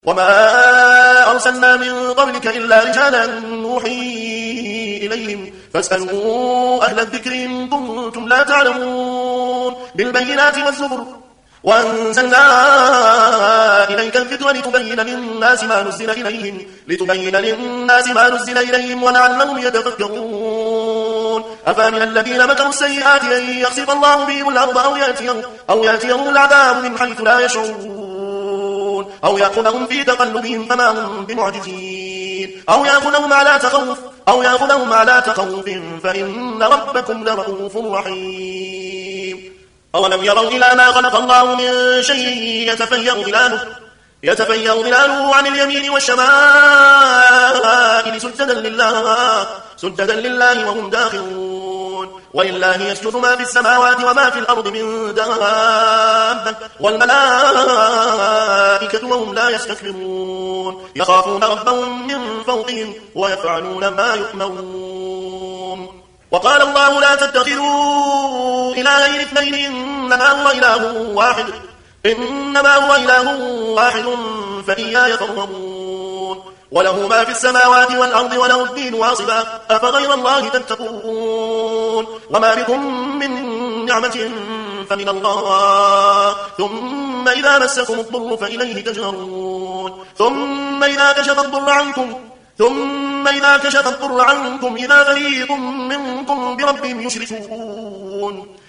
وما أرسلنا من قبلك إلا رجالا نوحي إليهم فاسألوا أهل الذكر إن كنتم لا تعلمون بالبينات والزبر وأنزلنا إليك الذكر لتبين للناس ما نزل إليهم ولعلهم يتفكرون أفمن الذين مكروا السيئات أن يخسف الله بهم الأرض أو يأتيهم العذاب من حيث لا يشعرون أو يأخذهم في تقلبهم فما هم بمعجزين أو يأخذهم على تخوف فإن ربكم لرؤوف رحيم أولم يروا إلى ما خلق الله من شيء يتفيأ ظلاله عن اليمين والشمائل سجدا لله وهم داخرون ولله يسجد ما في السماوات وما في الأرض من دابة والملائكة وهم لا يستكبرون يخافون ربهم من فوقهم ويفعلون ما يؤمرون وقال الله لا تتخذوا إلهين اثنين إنما هو إله واحد فإياي فارهبون وله ما في السماوات والأرض وله الدين واصبا أفغير الله تتقون وما بكم من نعمة فمن الله ثم إذا مسكم الضر فإليه تجهرون ثم إذا كشف الضر عنكم إذا فريق منكم بربهم يشركون